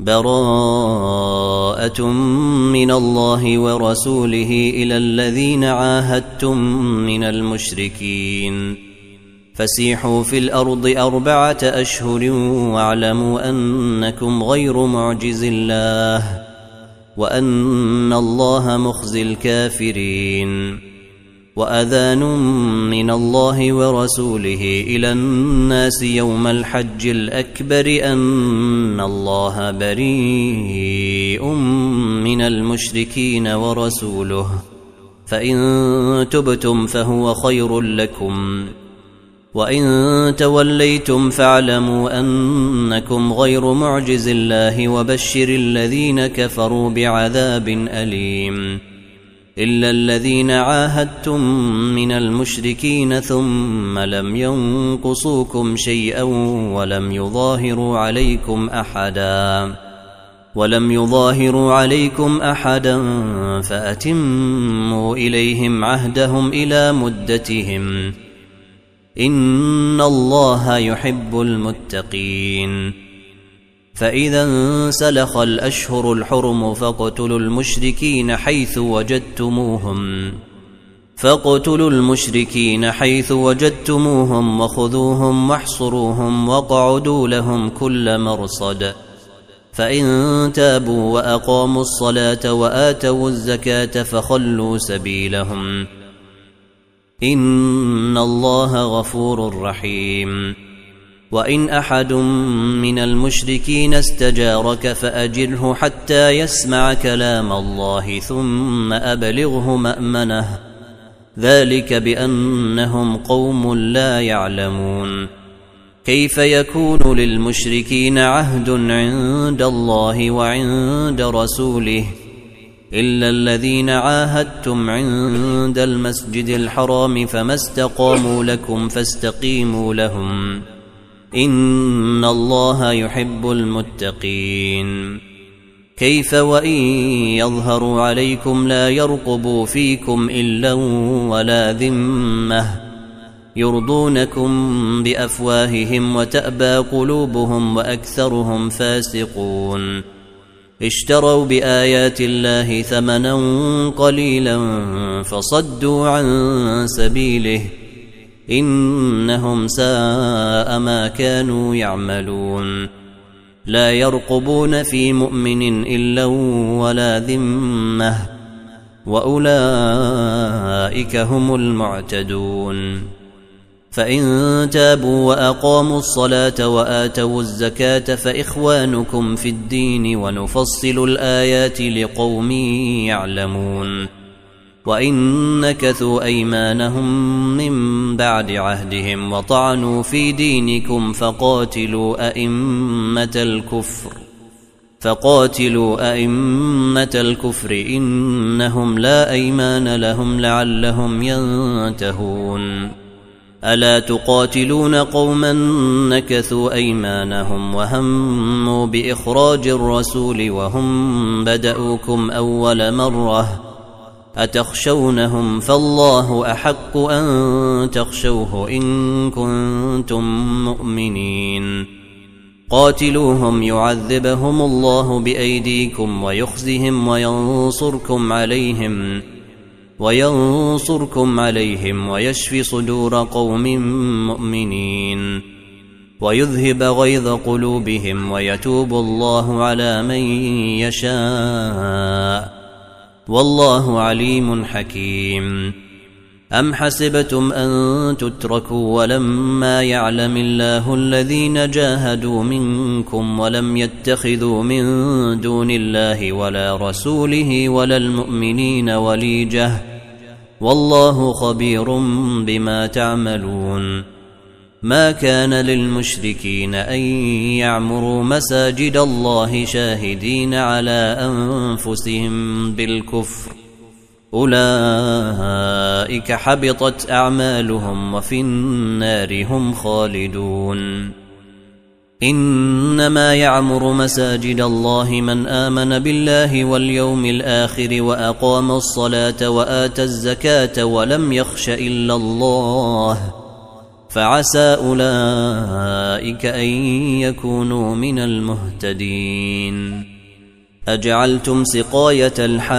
براءة من الله ورسوله إلى الذين عاهدتم من المشركين فسيحوا في الأرض 4 أشهر واعلموا أنكم غير معجز الله وأن الله مخزي الكافرين وأذان من الله ورسوله إلى الناس يوم الحج الأكبر أن الله بريء من المشركين ورسوله فإن تبتم فهو خير لكم وإن توليتم فاعلموا أنكم غير معجز الله وبشر الذين كفروا بعذاب أليم إلا الذين عاهدتم من المشركين ثم لم ينقصوكم شيئا ولم يظاهروا عليكم أحدا فأتموا إليهم عهدهم إلى مدتهم إن الله يحب المتقين فإذا انسلخ الأشهر الحرم فاقتلوا المشركين حيث وجدتموهم وخذوهم واحصروهم واقعدوا لهم كل مرصد فإن تابوا وأقاموا الصلاة وآتوا الزكاة فخلوا سبيلهم إن الله غفور رحيم وإن أحد من المشركين استجارك فأجره حتى يسمع كلام الله ثم أبلغه مأمنه ذلك بأنهم قوم لا يعلمون كيف يكون للمشركين عهد عند الله وعند رسوله إلا الذين عاهدتم عند المسجد الحرام فما استقاموا لكم فاستقيموا لهم إن الله يحب المتقين كيف وإن يظهروا عليكم لا يرقبوا فيكم إلا ولا ذمة يرضونكم بأفواههم وتأبى قلوبهم وأكثرهم فاسقون اشتروا بآيات الله ثمنا قليلا فصدوا عن سبيله إنهم ساء ما كانوا يعملون لا يرقبون في مؤمن إلا ولا ذمة وأولئك هم المعتدون فإن تابوا وأقاموا الصلاة وآتوا الزكاة فإخوانكم في الدين ونفصل الآيات لقوم يعلمون وإن نكثوا أيمانهم من بعد عهدهم وطعنوا في دينكم فقاتلوا أئمة الكفر إنهم لا أيمان لهم لعلهم ينتهون ألا تقاتلون قوما نكثوا أيمانهم وهموا بإخراج الرسول وهم بدأوكم أول مرة أتخشونهم فالله أحق أن تخشوه إن كنتم مؤمنين قاتلوهم يعذبهم الله بأيديكم ويخزهم وينصركم عليهم ويشفي صدور قوم مؤمنين ويذهب غيظ قلوبهم ويتوب الله على من يشاء والله عليم حكيم أم حسبتم أن تتركوا ولما يعلم الله الذين جاهدوا منكم ولم يتخذوا من دون الله ولا رسوله ولا المؤمنين وليجة والله خبير بما تعملون ما كان للمشركين أن يعمروا مساجد الله شاهدين على أنفسهم بالكفر أولئك حبطت أعمالهم وفي النار هم خالدون إنما يعمر مساجد الله من آمن بالله واليوم الآخر وأقام الصلاة وآتى الزكاة ولم يخش إلا الله فعسى أولئك أن يكونوا من المهتدين أجعلتم سقاية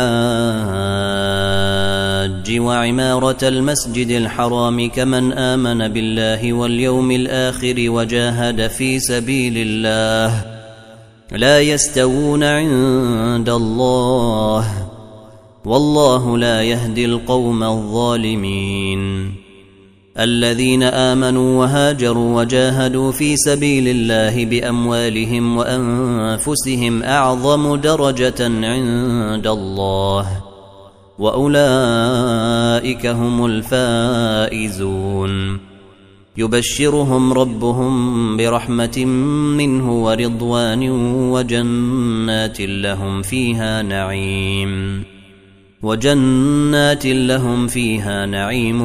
الحاج وعمارة المسجد الحرام كمن آمن بالله واليوم الآخر وجاهد في سبيل الله لا يستوون عند الله والله لا يهدي القوم الظالمين الذين آمنوا وهاجروا وجاهدوا في سبيل الله بأموالهم وأنفسهم أعظم درجة عند الله وأولئك هم الفائزون يبشرهم ربهم برحمة منه ورضوان وجنات لهم فيها نعيم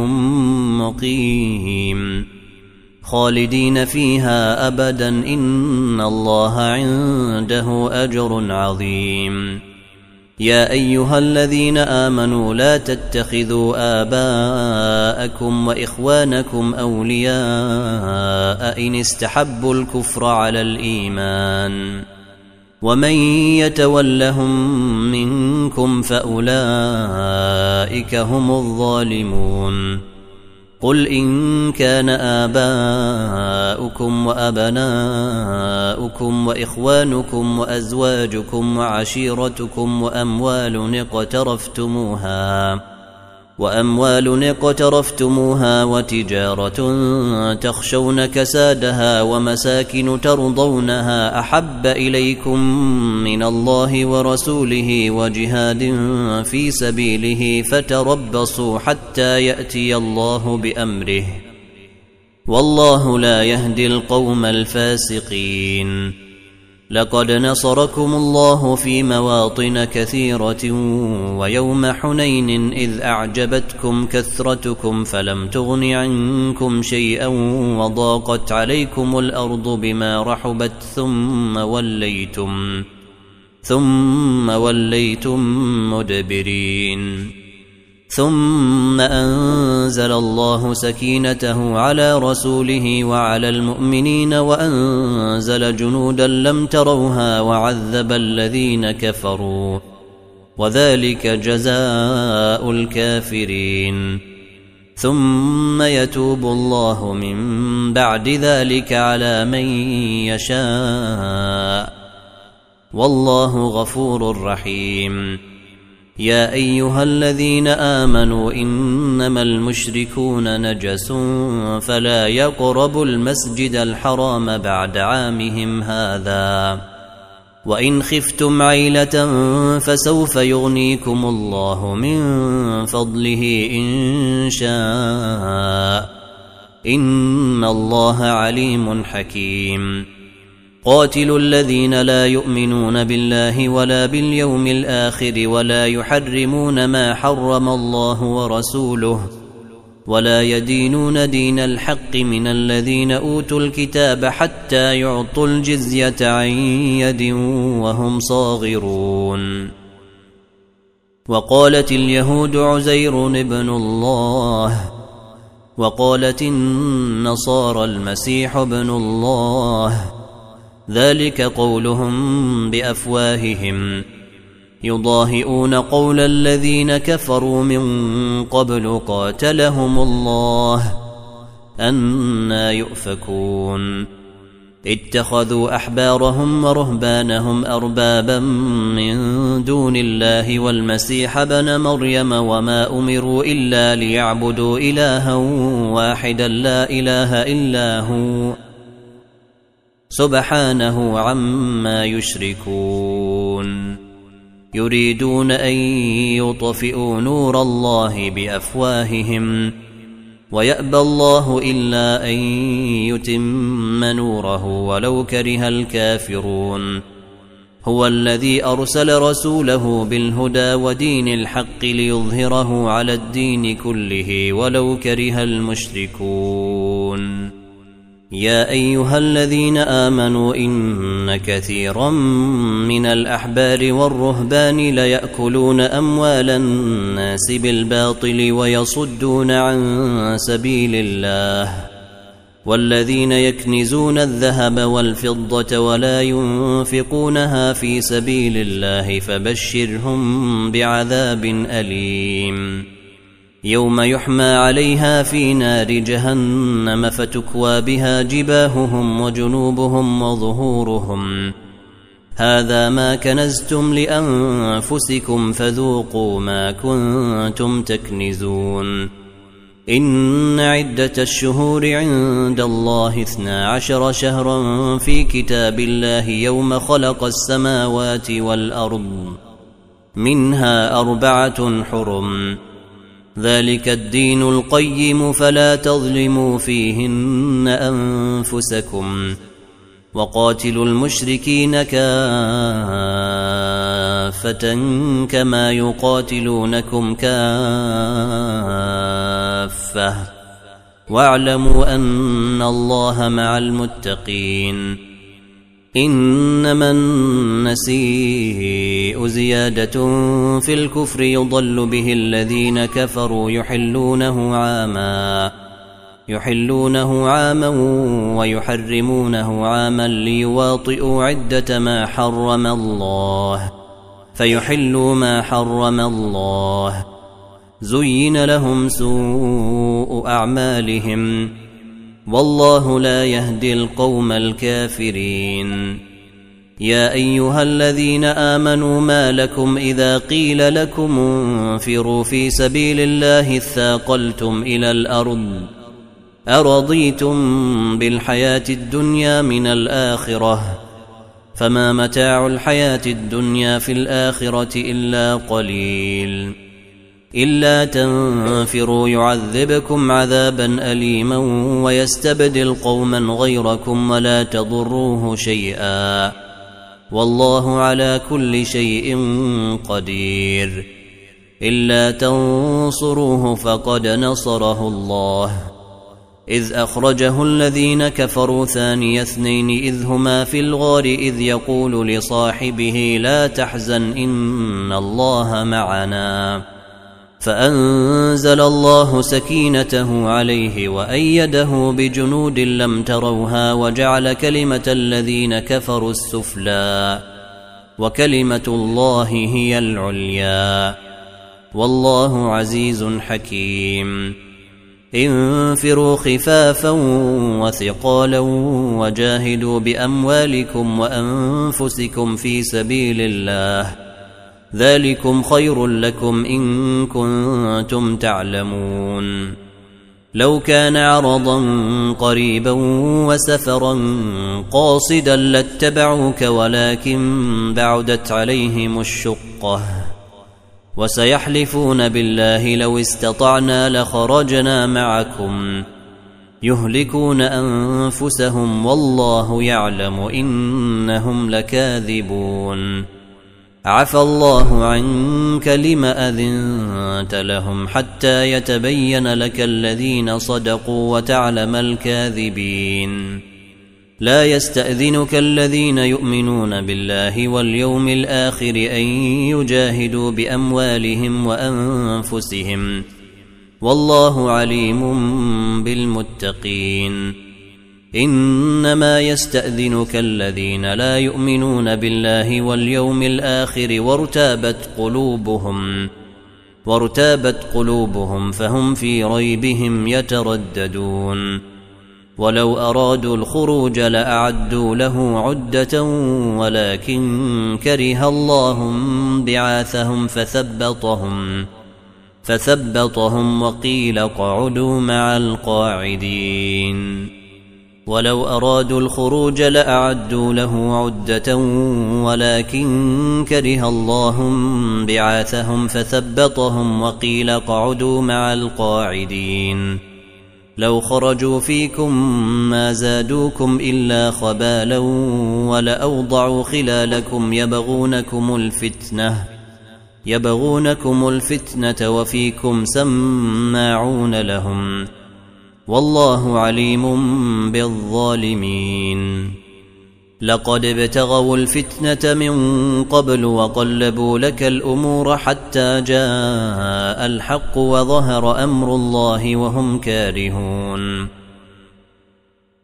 مقيم خالدين فيها أبدا إن الله عنده أجر عظيم يا أيها الذين آمنوا لا تتخذوا آباءكم وإخوانكم أولياء إن استحبوا الكفر على الإيمان ومن يتولهم منكم فأولئك هم الظالمون قل إن كان آباؤكم وأبناؤكم وإخوانكم وأزواجكم وعشيرتكم وأموال اقترفتموها وتجارة تخشون كسادها ومساكن ترضونها أحب إليكم من الله ورسوله وجهاد في سبيله فتربصوا حتى يأتي الله بأمره والله لا يهدي القوم الفاسقين لقد نصركم الله في مواطن كثيرة ويوم حنين إذ أعجبتكم كثرتكم فلم تغن عنكم شيئا وضاقت عليكم الأرض بما رحبت ثم وليتم مدبرين ثم أنزل الله سكينته على رسوله وعلى المؤمنين وأنزل جنودا لم تروها وعذب الذين كفروا وذلك جزاء الكافرين ثم يتوب الله من بعد ذلك على من يشاء والله غفور رحيم يا أيها الذين آمنوا إنما المشركون نجس فلا يقربوا المسجد الحرام بعد عامهم هذا وإن خفتم عيلة فسوف يغنيكم الله من فضله إن شاء إن الله عليم حكيم قاتلوا الذين لا يؤمنون بالله ولا باليوم الآخر ولا يحرمون ما حرم الله ورسوله ولا يدينون دين الحق من الذين أوتوا الكتاب حتى يعطوا الجزية عن يد وهم صاغرون وقالت اليهود عزير ابن الله وقالت النصارى المسيح ابن الله ذلك قولهم بأفواههم يضاهئون قول الذين كفروا من قبل قاتلهم الله أنى يؤفكون اتخذوا أحبارهم ورهبانهم أربابا من دون الله والمسيح ابن مريم وما أمروا إلا ليعبدوا إلها واحدا لا إله إلا هو سبحانه عما يشركون يريدون أن يطفئوا نور الله بأفواههم ويأبى الله إلا أن يتم نوره ولو كره الكافرون هو الذي أرسل رسوله بالهدى ودين الحق ليظهره على الدين كله ولو كره المشركون يا أيها الذين آمنوا إن كثيرا من الأحبار والرهبان ليأكلون أموال الناس بالباطل ويصدون عن سبيل الله والذين يكنزون الذهب والفضة ولا ينفقونها في سبيل الله فبشرهم بعذاب أليم يوم يحمى عليها في نار جهنم فتكوى بها جباههم وجنوبهم وظهورهم هذا ما كنزتم لأنفسكم فذوقوا ما كنتم تكنزون إن عدة الشهور عند الله 12 شهرا في كتاب الله يوم خلق السماوات والأرض منها 4 حرم ذلك الدين القيم فلا تظلموا فيهن أنفسكم وقاتلوا المشركين كافة كما يقاتلونكم كافة واعلموا أن الله مع المتقين إنما النسيء زيادة في الكفر يضل به الذين كفروا يحلونه عاما ويحرمونه عاما ليواطئوا عدة ما حرم الله فيحلوا ما حرم الله زين لهم سوء أعمالهم والله لا يهدي القوم الكافرين يا أيها الذين آمنوا ما لكم إذا قيل لكم انفروا في سبيل الله اثاقلتم إلى الأرض أرضيتم بالحياة الدنيا من الآخرة فما متاع الحياة الدنيا في الآخرة إلا قليل إلا تنفروا يعذبكم عذابا أليما ويستبدل قوما غيركم ولا تضروه شيئا والله على كل شيء قدير إلا تنصروه فقد نصره الله إذ أخرجه الذين كفروا ثاني 2 إذ هما في الغار إذ يقول لصاحبه لا تحزن إن الله معنا فأنزل الله سكينته عليه وأيده بجنود لم تروها وجعل كلمة الذين كفروا السفلى وكلمة الله هي العليا والله عزيز حكيم انفروا خفافا وثقالا وجاهدوا بأموالكم وأنفسكم في سبيل الله ذلكم خير لكم إن كنتم تعلمون لو كان عرضا قريبا وسفرا قاصدا لاتبعوك ولكن بعدت عليهم الشقة وسيحلفون بالله لو استطعنا لخرجنا معكم يهلكون أنفسهم والله يعلم إنهم لكاذبون عفى الله عنك لم أذنت لهم حتى يتبين لك الذين صدقوا وتعلم الكاذبين لا يستأذنك الذين يؤمنون بالله واليوم الآخر أن يجاهدوا بأموالهم وأنفسهم والله عليم بالمتقين إنما يستأذنك الذين لا يؤمنون بالله واليوم الآخر وارتابت قلوبهم فهم في ريبهم يترددون ولو أرادوا الخروج لأعدوا له عدة ولكن كره الله بعاثهم فثبطهم وقيل اقعدوا مع القاعدين ولو أرادوا الخروج لأعدوا له عدة ولكن كره الله بعاثهم فثبطهم وقيل اقعدوا مع القاعدين لو خرجوا فيكم ما زادوكم إلا خبالا ولأوضعوا خلالكم يبغونكم الفتنة وفيكم سماعون لهم والله عليم بالظالمين لقد ابتغوا الفتنة من قبل وقلبوا لك الأمور حتى جاء الحق وظهر أمر الله وهم كارهون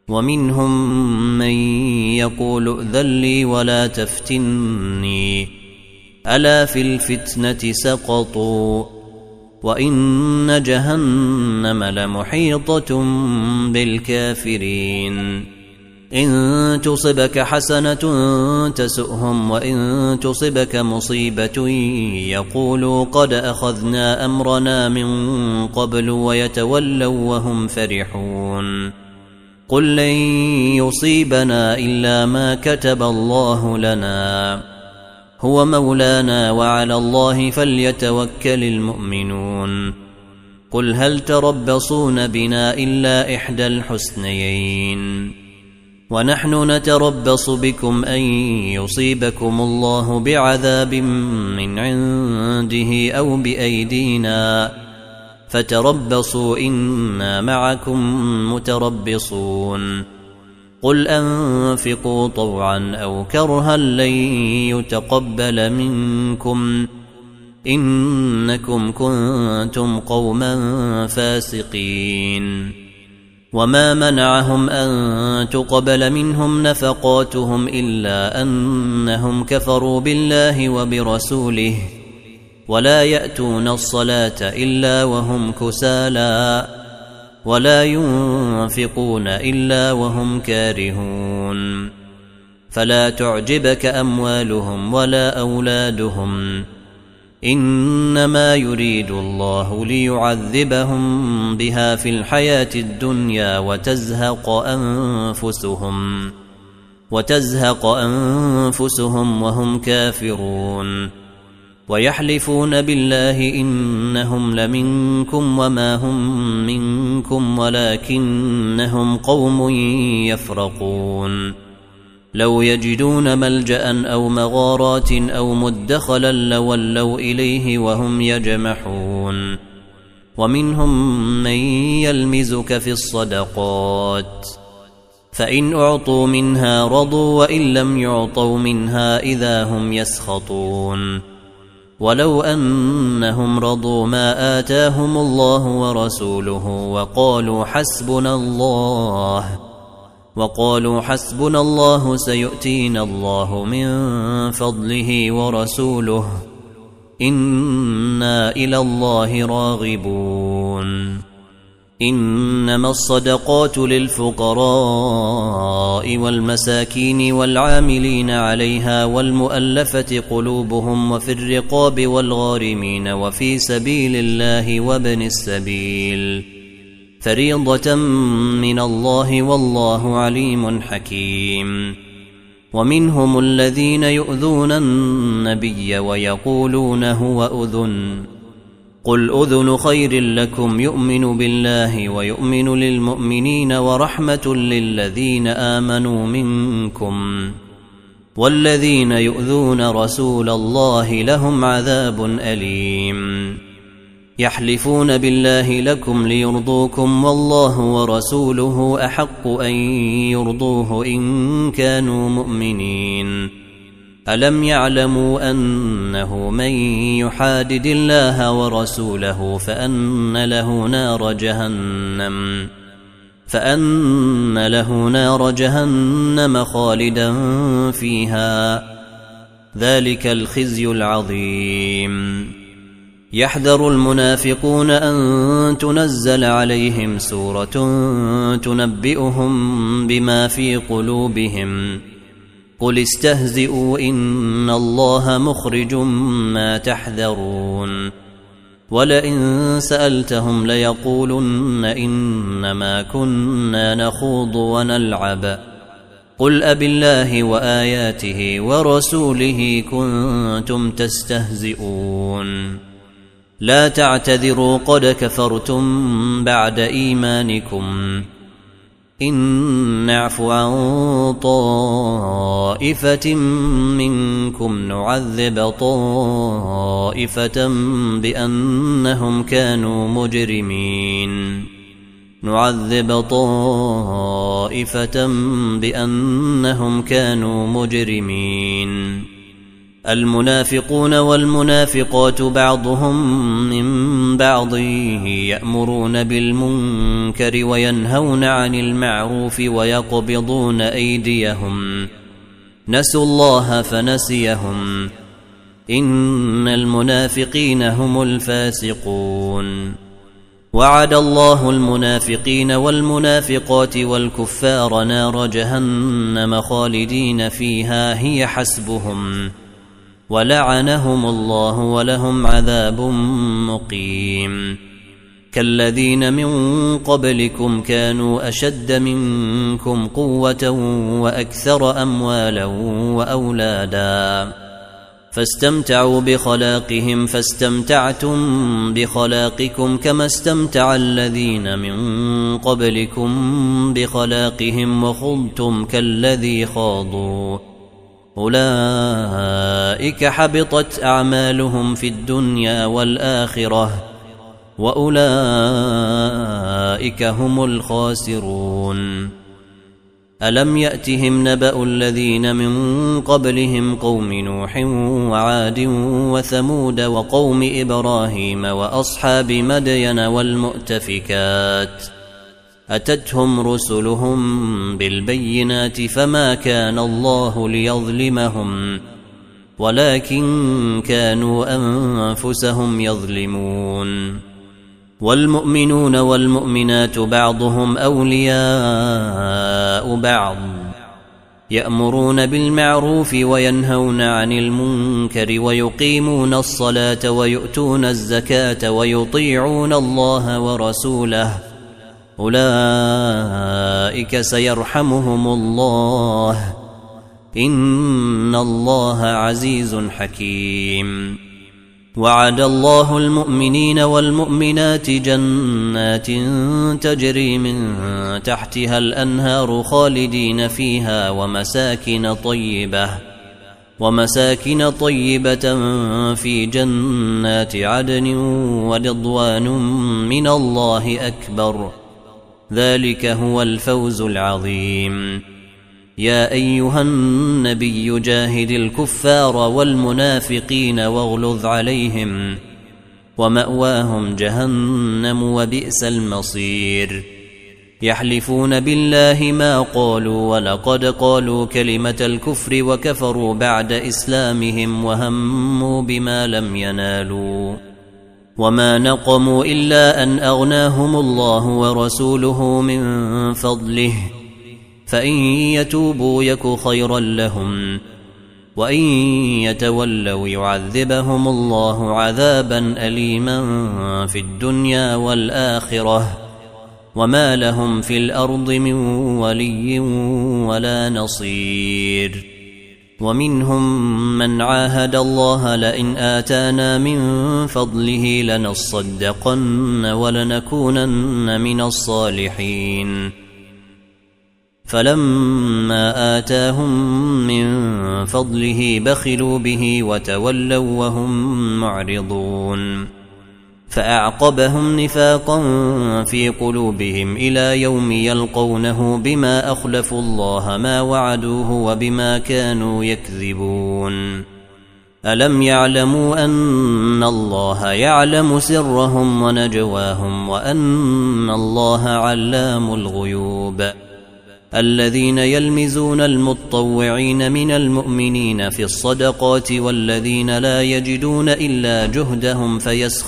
ومنهم من يقول ائذن لي ولا تفتني ألا في الفتنة سقطوا وإن جهنم لمحيطة بالكافرين إن تصبك حسنة تسؤهم وإن تصبك مصيبة يقولوا قد أخذنا أمرنا من قبل ويتولوا وهم فرحون قل لن يصيبنا إلا ما كتب الله لنا هو مولانا وعلى الله فليتوكل المؤمنون قل هل تربصون بنا إلا إحدى الحسنيين ونحن نتربص بكم أن يصيبكم الله بعذاب من عنده أو بأيدينا فتربصوا إنا معكم متربصون قل أنفقوا طوعا أو كرها لن يتقبل منكم إنكم كنتم قوما فاسقين وما منعهم أن تقبل منهم نفقاتهم إلا أنهم كفروا بالله وبرسوله ولا يأتون الصلاة إلا وهم كسالى ولا ينفقون إلا وهم كارهون فلا تعجبك أموالهم ولا أولادهم إنما يريد الله ليعذبهم بها في الحياة الدنيا وتزهق أنفسهم وهم كافرون ويحلفون بالله إنهم لمنكم وما هم منكم ولكنهم قوم يفرقون لو يجدون ملجأ أو مغارات أو مدخلا لولوا إليه وهم يجمحون ومنهم من يلمزك في الصدقات فإن أعطوا منها رضوا وإن لم يعطوا منها إذا هم يسخطون ولو أنهم رضوا ما آتاهم الله ورسوله وقالوا حسبنا الله سيؤتينا الله من فضله ورسوله إنا إلى الله راغبون إنما الصدقات للفقراء والمساكين والعاملين عليها والمؤلفة قلوبهم وفي الرقاب والغارمين وفي سبيل الله وابن السبيل فريضة من الله والله عليم حكيم ومنهم الذين يؤذون النبي ويقولون هو أذن قل أذن خير لكم يؤمن بالله ويؤمن للمؤمنين ورحمة للذين آمنوا منكم والذين يؤذون رسول الله لهم عذاب أليم يحلفون بالله لكم ليرضوكم والله ورسوله أحق أن يرضوه إن كانوا مؤمنين ألم يعلموا أنه من يحادد الله ورسوله فأن له نار جهنم خالدا فيها ذلك الخزي العظيم يحذر المنافقون أن تنزل عليهم سورة تنبئهم بما في قلوبهم قل استهزئوا إن الله مخرج ما تحذرون ولئن سألتهم ليقولن إنما كنا نخوض ونلعب قل أبالله وآياته ورسوله كنتم تستهزئون لا تعتذروا قد كفرتم بعد إيمانكم إن نعف عن طائفة منكم نعذب طائفة بأنهم كانوا مجرمين المنافقون والمنافقات بعضهم من بعض يأمرون بالمنكر وينهون عن المعروف ويقبضون أيديهم نسوا الله فنسيهم إن المنافقين هم الفاسقون وعد الله المنافقين والمنافقات والكفار نار جهنم خالدين فيها هي حسبهم ولعنهم الله ولهم عذاب مقيم كالذين من قبلكم كانوا أشد منكم قوة وأكثر أموالا وأولادا فاستمتعوا بخلاقهم فاستمتعتم بخلاقكم كما استمتع الذين من قبلكم بخلاقهم وخضتم كالذي خاضوا أولئك حبطت أعمالهم في الدنيا والآخرة وأولئك هم الخاسرون ألم يأتهم نبأ الذين من قبلهم قوم نوح وعاد وثمود وقوم إبراهيم وأصحاب مدين والمؤتفكات أتتهم رسلهم بالبينات فما كان الله ليظلمهم ولكن كانوا أنفسهم يظلمون والمؤمنون والمؤمنات بعضهم أولياء بعض يأمرون بالمعروف وينهون عن المنكر ويقيمون الصلاة ويؤتون الزكاة ويطيعون الله ورسوله أولئك سيرحمهم الله إن الله عزيز حكيم وعد الله المؤمنين والمؤمنات جنات تجري من تحتها الأنهار خالدين فيها ومساكن طيبة في جنات عدن ورضوان من الله أكبر ذلك هو الفوز العظيم يا أيها النبي جاهد الكفار والمنافقين واغلظ عليهم ومأواهم جهنم وبئس المصير يحلفون بالله ما قالوا ولقد قالوا كلمة الكفر وكفروا بعد إسلامهم وهموا بما لم ينالوا وما نقموا إلا أن أغناهم الله ورسوله من فضله فإن يتوبوا يك خيرا لهم وإن يتولوا يعذبهم الله عذابا أليما في الدنيا والآخرة وما لهم في الأرض من ولي ولا نصير ومنهم من عاهد الله لئن آتانا من فضله لنصدقن ولنكونن من الصالحين فلما آتاهم من فضله بخلوا به وتولوا وهم معرضون فأعقبهم نفاقا في قلوبهم إلى يوم يلقونه بما أخلفوا الله ما وعدوه وبما كانوا يكذبون ألم يعلموا أن الله يعلم سرهم ونجواهم وأن الله علام الغيوب الذين يلمزون المتطوعين من المؤمنين في الصدقات والذين لا يجدون إلا جهدهم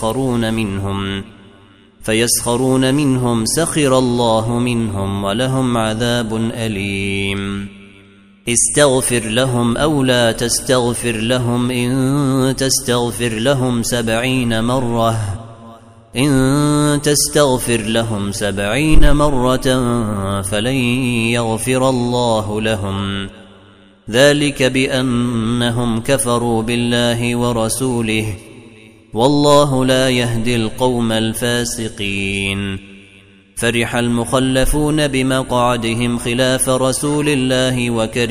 فيسخرون منهم سخر الله منهم ولهم عذاب أليم استغفر لهم أو لا تستغفر لهم إن تستغفر لهم 70 مرة إن تستغفر لهم 70 مرة فلن يغفر الله لهم ذلك بأنهم كفروا بالله ورسوله والله لا يهدي القوم الفاسقين فرح المخلفون بمقعدهم خلاف رسول الله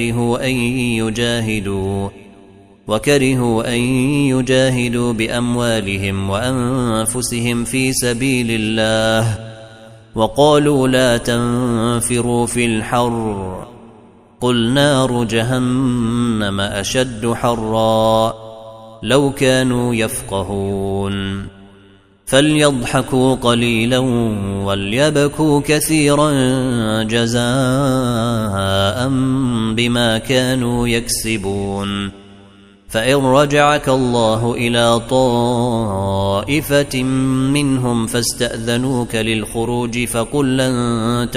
وكرهوا أن يجاهدوا بأموالهم وأنفسهم في سبيل الله وقالوا لا تنفروا في الحر قل نار جهنم أشد حرا لو كانوا يفقهون فليضحكوا قليلا وليبكوا كثيرا جزاء بما كانوا يكسبون فإن رجعك الله إلى طائفة منهم فاستأذنوك للخروج فقل لن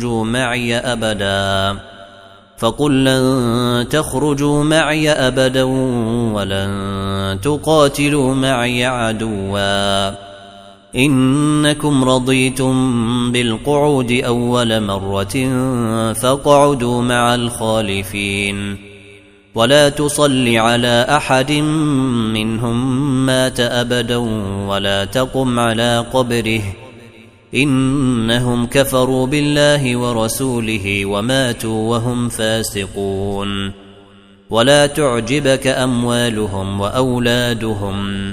تخرجوا معي أبدا ولن تقاتلوا معي عدوا إنكم رضيتم بالقعود أول مرة فاقعدوا مع الخالفين ولا تصل على أحد منهم مات أبدا ولا تقم على قبره إنهم كفروا بالله ورسوله وماتوا وهم فاسقون ولا تعجبك أموالهم وأولادهم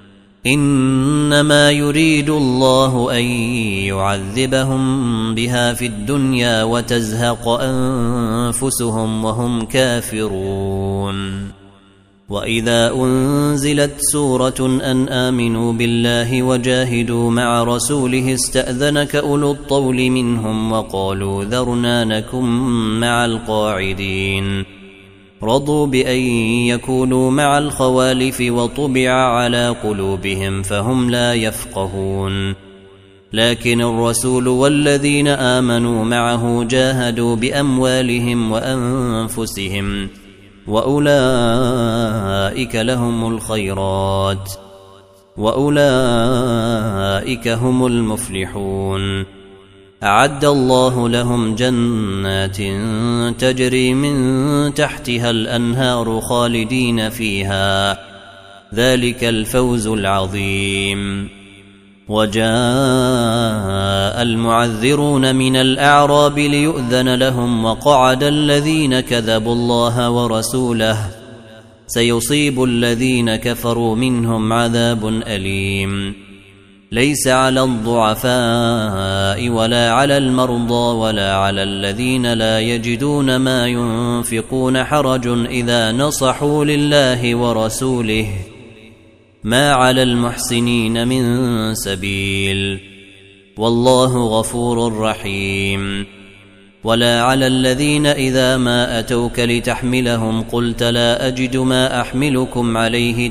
إنما يريد الله أن يعذبهم بها في الدنيا وتزهق أنفسهم وهم كافرون وإذا أنزلت سورة أن آمنوا بالله وجاهدوا مع رسوله استأذنك أولو الطول منهم وقالوا ذرنا نكن مع القاعدين رضوا بأن يكونوا مع الخوالف وطبع على قلوبهم فهم لا يفقهون لكن الرسول والذين آمنوا معه جاهدوا بأموالهم وأنفسهم وأولئك لهم الخيرات وأولئك هم المفلحون أعد الله لهم جنات تجري من تحتها الأنهار خالدين فيها ذلك الفوز العظيم وجاء المعذرون من الأعراب ليؤذن لهم وقعد الذين كذبوا الله ورسوله سيصيب الذين كفروا منهم عذاب أليم ليس على الضعفاء ولا على المرضى ولا على الذين لا يجدون ما ينفقون حرج إذا نصحوا لله ورسوله ما على المحسنين من سبيل والله غفور رحيم ولا على الذين إذا ما أتوك لتحملهم قلت لا أجد ما أحملكم عليه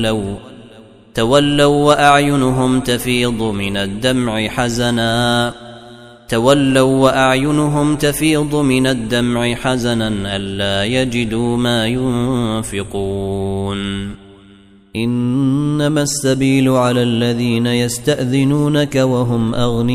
تولوا وأعينهم تفيض من الدمع حزنا ألا يجدوا ما ينفقون إنما السبيل على الذين يستأذنونك وهم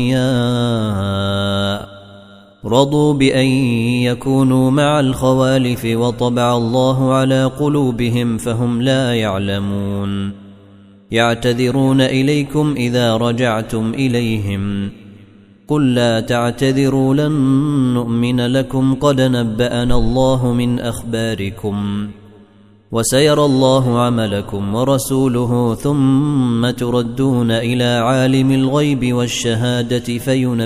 أغنياء رضوا بأن يكونوا مع الخوالف وطبع الله على قلوبهم فهم لا يعلمون يعتذرون إليكم إذا رجعتم إليهم قل لا تعتذروا لن نؤمن لكم قد نبأنا الله من أخباركم وسيرى الله عملكم ورسوله ثم تردون إلى عالم الغيب والشهادة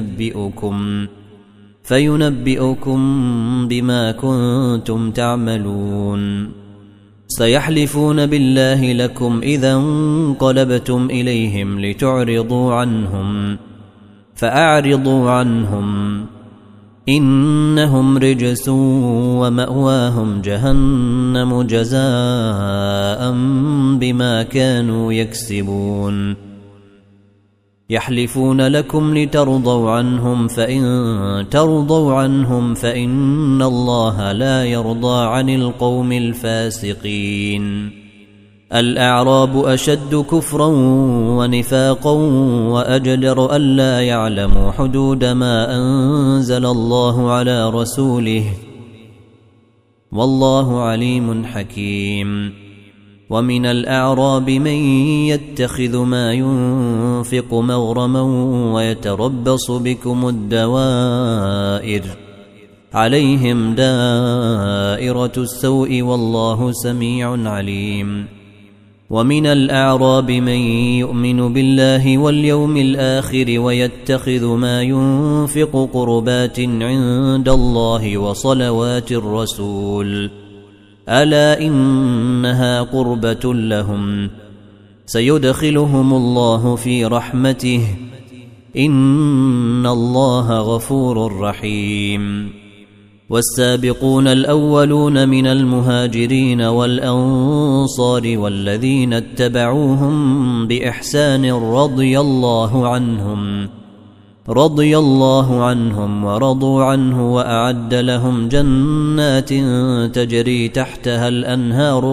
فينبئكم بما كنتم تعملون سيحلفون بالله لكم إذا انقلبتم إليهم لتعرضوا عنهم فأعرضوا عنهم إنهم رجس ومأواهم جهنم جزاء بما كانوا يكسبون يحلفون لكم لترضوا عنهم فإن ترضوا عنهم فإن الله لا يرضى عن القوم الفاسقين الأعراب أشد كفرا ونفاقا وأجدر ألا يعلموا حدود ما أنزل الله على رسوله والله عليم حكيم ومن الأعراب من يتخذ ما ينفق مغرما ويتربص بكم الدوائر عليهم دائرة السوء والله سميع عليم ومن الأعراب من يؤمن بالله واليوم الآخر ويتخذ ما ينفق قربات عند الله وصلوات الرسول ألا إنها قربة لهم سيدخلهم الله في رحمته إن الله غفور رحيم. والسابقون الأولون من المهاجرين والأنصار والذين اتبعوهم بإحسان رضي الله عنهم ورضوا عنه وأعد لهم جنات تجري تحتها الأنهار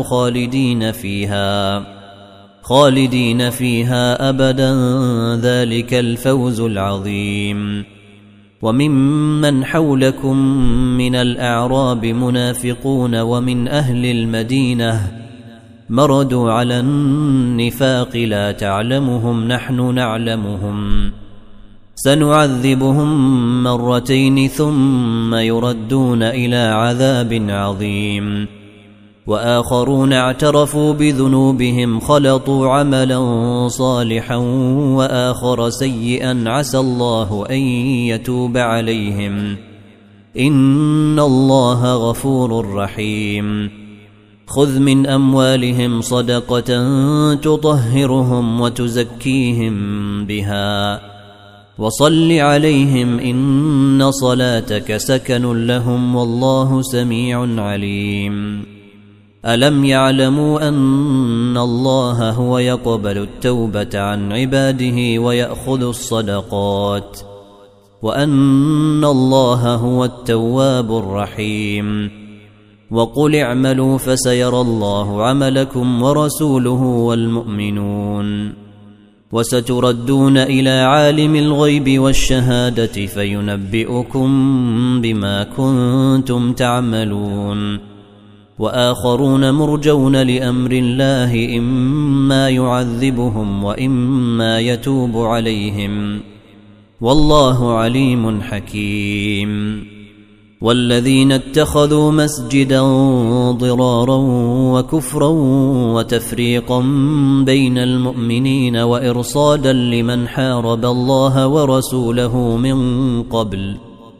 خالدين فيها أبدا ذلك الفوز العظيم. وممن حولكم من الأعراب منافقون ومن أهل المدينة مردوا على النفاق لا تعلمهم نحن نعلمهم سنعذبهم مرتين ثم يردون إلى عذاب عظيم. وآخرون اعترفوا بذنوبهم خلطوا عملا صالحا وآخر سيئا عسى الله أن يتوب عليهم إن الله غفور رحيم. خذ من أموالهم صدقة تطهرهم وتزكيهم بها وصل عليهم إن صلاتك سكن لهم والله سميع عليم. ألم يعلموا أن الله هو يقبل التوبة عن عباده ويأخذ الصدقات وأن الله هو التواب الرحيم. وقل اعملوا فسيرى الله عملكم ورسوله والمؤمنون وستردون إلى عالم الغيب والشهادة فينبئكم بما كنتم تعملون. وآخرون مرجون لأمر الله إما يعذبهم وإما يتوب عليهم والله عليم حكيم. والذين اتخذوا مسجدا ضرارا وكفرا وتفريقا بين المؤمنين وإرصادا لمن حارب الله ورسوله من قبل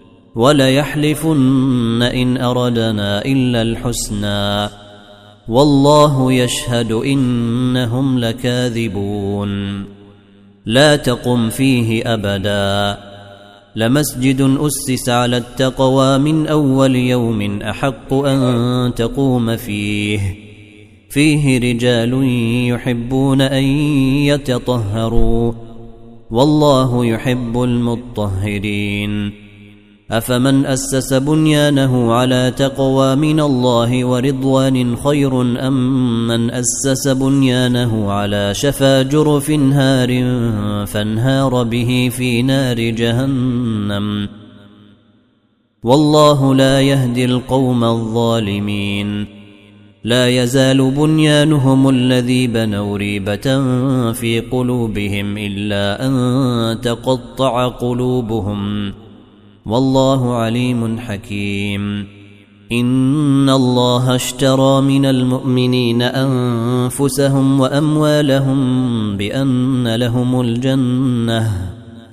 وليحلفن إن أردنا إلا الحسنى والله يشهد إنهم لكاذبون. لا تقم فيه أبدا لمسجد أسس على التقوى من أول يوم أحق أن تقوم فيه رجال يحبون أن يتطهروا والله يحب المطهرين. أفمن أسس بنيانه على تقوى من الله ورضوان خير أم من أسس بنيانه على شفا جرف هار فانهار به في نار جهنم والله لا يهدي القوم الظالمين. لا يزال بنيانهم الذي بنوا ريبة في قلوبهم إلا أن تقطع قلوبهم والله عليم حكيم. إن الله اشترى من المؤمنين أنفسهم وأموالهم بأن لهم الجنة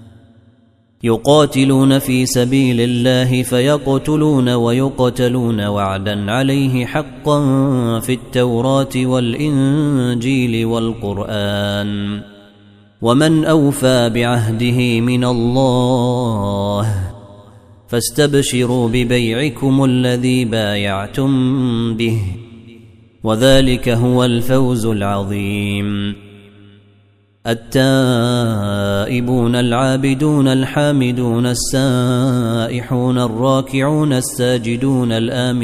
يقاتلون في سبيل الله فيقتلون ويقتلون وعدا عليه حقا في التوراة والإنجيل والقرآن ومن أوفى بعهده من الله فاستبشروا ببيعكم الذي بايعتم به وذلك هو الفوز العظيم. التائبون العابدون الحامدون السائحون الراكعون الساجدون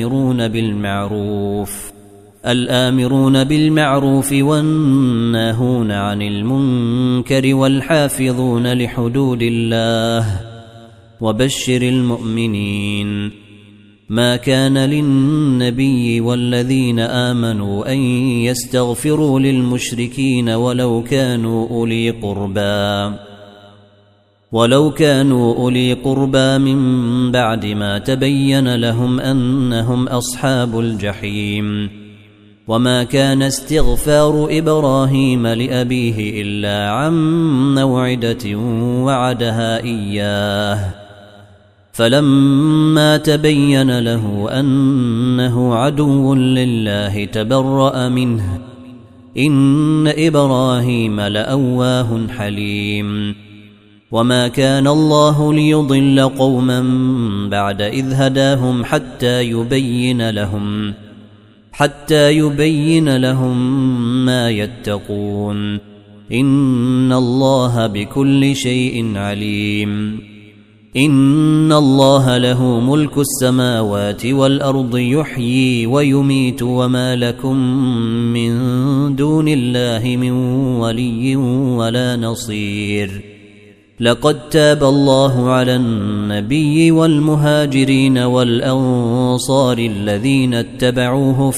الآمرون بالمعروف والناهون عن المنكر والحافظون لحدود الله وبشر المؤمنين. ما كان للنبي والذين آمنوا أن يستغفروا للمشركين ولو كانوا أولي قربى من بعد ما تبين لهم أنهم أصحاب الجحيم. وما كان استغفار إبراهيم لأبيه إلا عن موعدة وعدها إياه فلما تبين له أنه عدو لله تبرأ منه إن إبراهيم لأواه حليم وما كان الله ليضل قوما بعد إذ هداهم حتى يبين لهم ما يتقون إن الله بكل شيء عليم إن الله له ملك السماوات والأرض يحيي ويميت وما لكم من دون الله من ولي ولا نصير لقد تاب الله على النبي والمهاجرين والأنصار الذين اتبعوه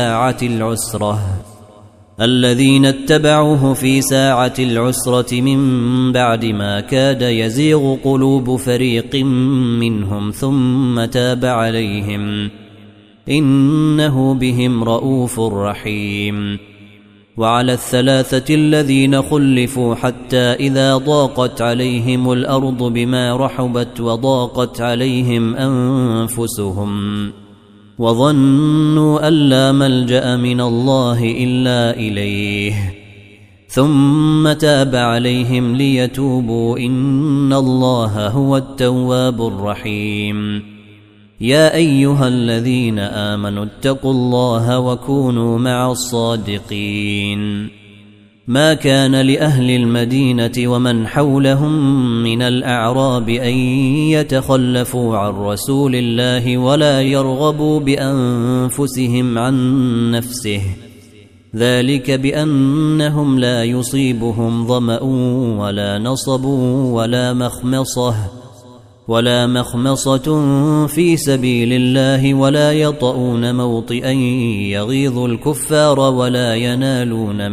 في ساعة العسرة من بعد ما كاد يزيغ قلوب فريق منهم ثم تاب عليهم إنه بهم رؤوف رحيم وعلى الثلاثة الذين خلفوا حتى إذا ضاقت عليهم الأرض بما رحبت وضاقت عليهم أنفسهم وظنوا أن لا ملجأ من الله إلا إليه ثم تاب عليهم ليتوبوا إن الله هو التواب الرحيم يا أيها الذين آمنوا اتقوا الله وكونوا مع الصادقين ما كان لأهل المدينة ومن حولهم من الأعراب أن يتخلفوا عن رسول الله ولا يرغبوا بأنفسهم عن نفسه ذلك بأنهم لا يصيبهم ظمأ ولا نصب ولا مخمصة في سبيل الله ولا يطؤون موطئا يغيظ الكفار ولا ينالون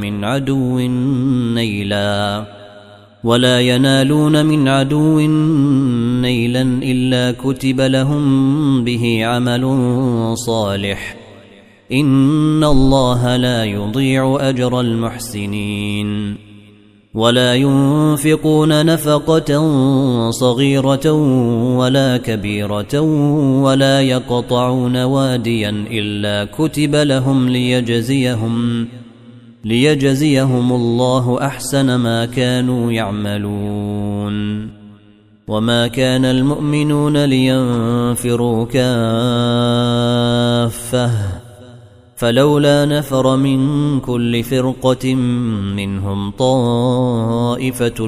من عدو نيلا إلا كتب لهم به عمل صالح إن الله لا يضيع أجر المحسنين ولا ينفقون نفقة صغيرة ولا كبيرة ولا يقطعون واديا إلا كتب لهم ليجزيهم الله أحسن ما كانوا يعملون وما كان المؤمنون لينفروا كافة فلولا نفر من كل فرقة منهم طائفة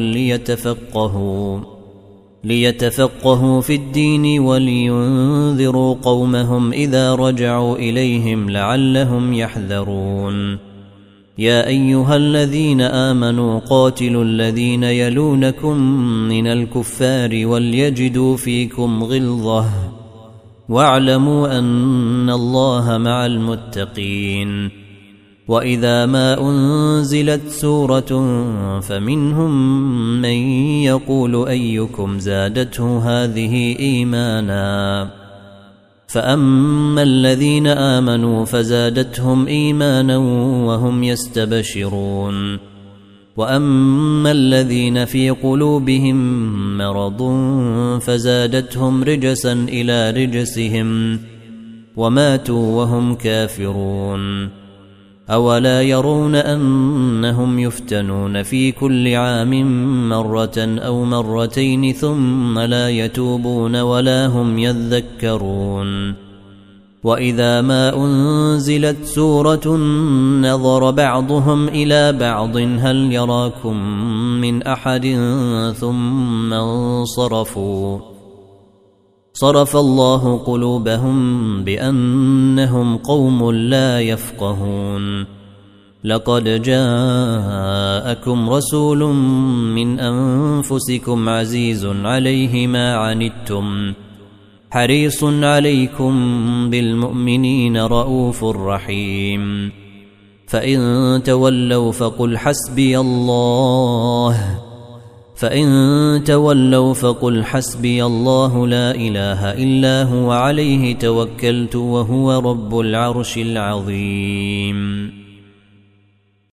ليتفقهوا في الدين ولينذروا قومهم إذا رجعوا إليهم لعلهم يحذرون يا أيها الذين آمنوا قاتلوا الذين يلونكم من الكفار وليجدوا فيكم غلظة واعلموا أن الله مع المتقين وإذا ما أنزلت سورة فمنهم من يقول أيكم زادته هذه إيمانا فأما الذين آمنوا فزادتهم إيمانا وهم يستبشرون وأما الذين في قلوبهم مرض فزادتهم رجسا إلى رجسهم وماتوا وهم كافرون أولا يرون أنهم يفتنون في كل عام مرة أو مرتين ثم لا يتوبون ولا هم يذكرون وإذا ما أنزلت سورة نظر بعضهم إلى بعض هل يراكم من أحد ثم انصرفوا صرف الله قلوبهم بأنهم قوم لا يفقهون لقد جاءكم رسول من أنفسكم عزيز عليه ما عنتم حريص عليكم بالمؤمنين رؤوف رحيم فإن تولوا فقل حسبي الله فإن تولوا فقل حسبي الله لا إله إلا هو عليه توكلت وهو رب العرش العظيم.